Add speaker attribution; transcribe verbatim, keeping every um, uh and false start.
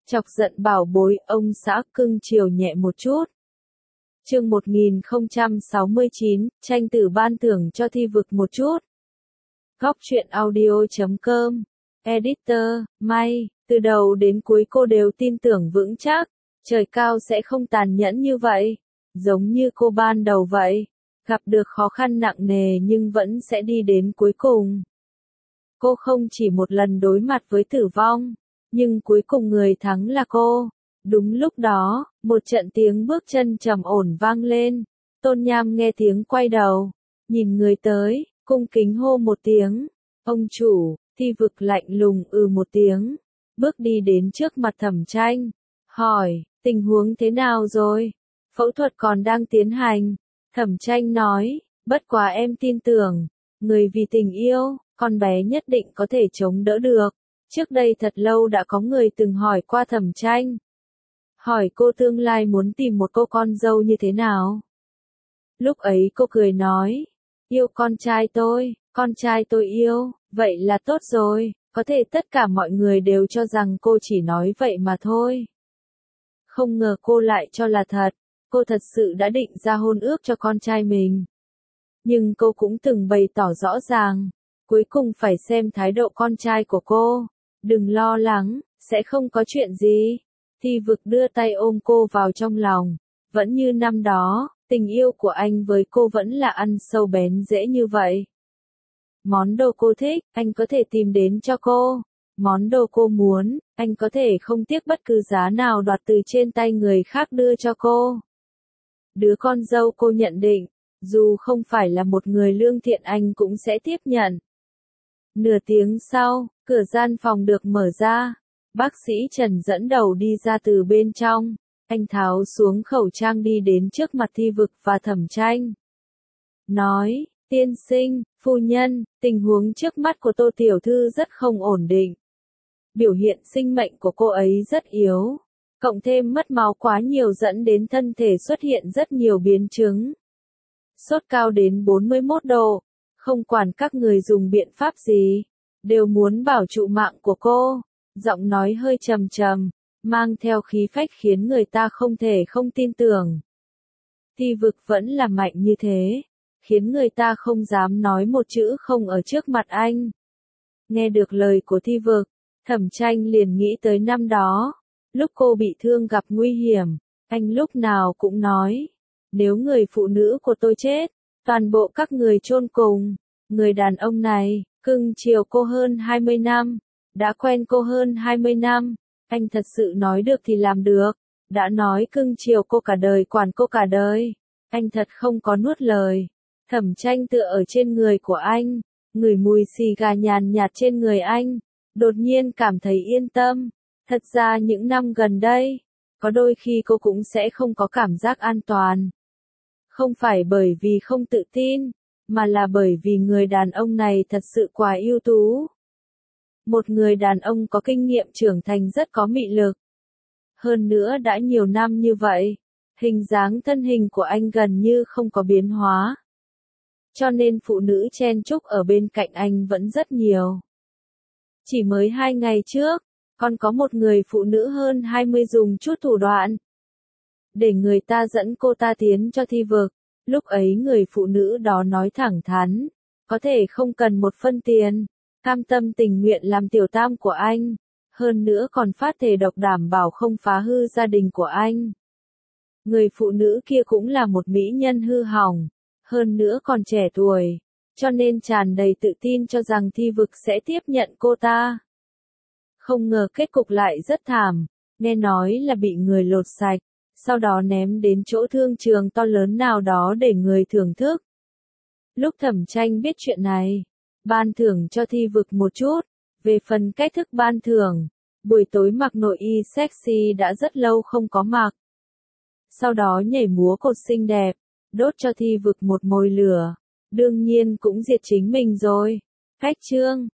Speaker 1: Chọc giận bảo bối, ông xã cưng chiều nhẹ một chút. Chương một nghìn không trăm sáu mươi chín, tranh tử ban thưởng cho thi vực một chút. Góc truyện audio chấm com, Editor, May, từ đầu đến cuối cô đều tin tưởng vững chắc, trời cao sẽ không tàn nhẫn như vậy, giống như cô ban đầu vậy, gặp được khó khăn nặng nề nhưng vẫn sẽ đi đến cuối cùng. Cô không chỉ một lần đối mặt với tử vong, nhưng cuối cùng người thắng là cô. Đúng lúc đó, một trận tiếng bước chân trầm ổn vang lên. Tôn Nham nghe tiếng quay đầu, nhìn người tới, cung kính hô một tiếng. Ông chủ, thi vực lạnh lùng ừ một tiếng, bước đi đến trước mặt Thẩm Tranh, hỏi, tình huống thế nào rồi? Phẫu thuật còn đang tiến hành. Thẩm Tranh nói, bất quá em tin tưởng, người vì tình yêu, con bé nhất định có thể chống đỡ được. Trước đây thật lâu đã có người từng hỏi qua Thẩm Tranh. Hỏi cô tương lai muốn tìm một cô con dâu như thế nào? Lúc ấy cô cười nói, yêu con trai tôi, con trai tôi yêu, vậy là tốt rồi, có thể tất cả mọi người đều cho rằng cô chỉ nói vậy mà thôi. Không ngờ cô lại cho là thật, cô thật sự đã định ra hôn ước cho con trai mình. Nhưng cô cũng từng bày tỏ rõ ràng, cuối cùng phải xem thái độ con trai của cô. Đừng lo lắng, sẽ không có chuyện gì. Thi vực đưa tay ôm cô vào trong lòng. Vẫn như năm đó, tình yêu của anh với cô vẫn là ăn sâu bén rễ như vậy. Món đồ cô thích, anh có thể tìm đến cho cô. Món đồ cô muốn, anh có thể không tiếc bất cứ giá nào đoạt từ trên tay người khác đưa cho cô. Đứa con dâu cô nhận định, dù không phải là một người lương thiện anh cũng sẽ tiếp nhận. Nửa tiếng sau, cửa gian phòng được mở ra. Bác sĩ Trần dẫn đầu đi ra từ bên trong. Anh tháo xuống khẩu trang đi đến trước mặt thi vực và Thẩm Tranh. Nói, tiên sinh, phu nhân, tình huống trước mắt của Tô Tiểu Thư rất không ổn định. Biểu hiện sinh mệnh của cô ấy rất yếu. Cộng thêm mất máu quá nhiều dẫn đến thân thể xuất hiện rất nhiều biến chứng. Sốt cao đến bốn mươi mốt độ. Không quản các người dùng biện pháp gì, đều muốn bảo trụ mạng của cô. Giọng nói hơi trầm trầm, mang theo khí phách khiến người ta không thể không tin tưởng. Thi vực vẫn là mạnh như thế, khiến người ta không dám nói một chữ không ở trước mặt anh. Nghe được lời của thi vực, Thẩm Tranh liền nghĩ tới năm đó, lúc cô bị thương gặp nguy hiểm, anh lúc nào cũng nói, nếu người phụ nữ của tôi chết, toàn bộ các người chôn cùng. Người đàn ông này, cưng chiều cô hơn hai mươi năm, đã quen cô hơn hai mươi năm, anh thật sự nói được thì làm được, đã nói cưng chiều cô cả đời quản cô cả đời, anh thật không có nuốt lời. Thẩm Tranh tựa ở trên người của anh, ngửi mùi xì gà nhàn nhạt trên người anh, đột nhiên cảm thấy yên tâm. Thật ra những năm gần đây, có đôi khi cô cũng sẽ không có cảm giác an toàn. Không phải bởi vì không tự tin, mà là bởi vì người đàn ông này thật sự quá ưu tú. Một người đàn ông có kinh nghiệm trưởng thành rất có mị lực. Hơn nữa đã nhiều năm như vậy, hình dáng thân hình của anh gần như không có biến hóa. Cho nên phụ nữ chen chúc ở bên cạnh anh vẫn rất nhiều. Chỉ mới hai ngày trước, còn có một người phụ nữ hơn hai mươi dùng chút thủ đoạn để người ta dẫn cô ta tiến cho thi vực. Lúc ấy người phụ nữ đó nói thẳng thắn, có thể không cần một phân tiền, cam tâm tình nguyện làm tiểu tam của anh, hơn nữa còn phát thề độc đảm bảo không phá hư gia đình của anh. Người phụ nữ kia cũng là một mỹ nhân hư hỏng, hơn nữa còn trẻ tuổi, cho nên tràn đầy tự tin cho rằng thi vực sẽ tiếp nhận cô ta. Không ngờ kết cục lại rất thảm, nghe nói là bị người lột sạch, sau đó ném đến chỗ thương trường to lớn nào đó để người thưởng thức. Lúc Thẩm Tranh biết chuyện này, ban thưởng cho thi vực một chút. Về phần cách thức ban thưởng, buổi tối mặc nội y sexy đã rất lâu không có mặc. Sau đó nhảy múa cột xinh đẹp, đốt cho thi vực một mồi lửa. Đương nhiên cũng diệt chính mình rồi. Khách trương,